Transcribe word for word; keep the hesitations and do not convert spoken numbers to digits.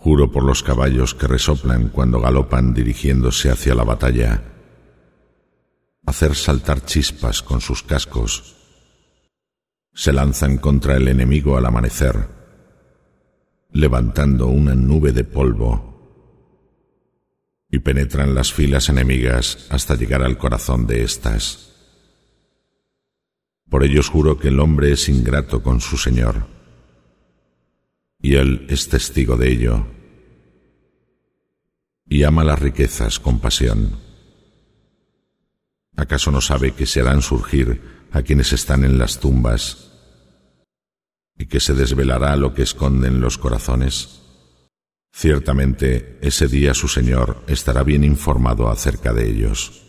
Juro por los caballos que resoplan cuando galopan dirigiéndose hacia la batalla, hacer saltar chispas con sus cascos. Se lanzan contra el enemigo al amanecer, levantando una nube de polvo, y penetran las filas enemigas hasta llegar al corazón de éstas. Por ellos juro que el hombre es ingrato con su Señor, y Él es testigo de ello, y ama las riquezas con pasión. ¿Acaso no sabe que se harán surgir a quienes están en las tumbas y que se desvelará lo que esconden los corazones? Ciertamente, ese día su Señor estará bien informado acerca de ellos.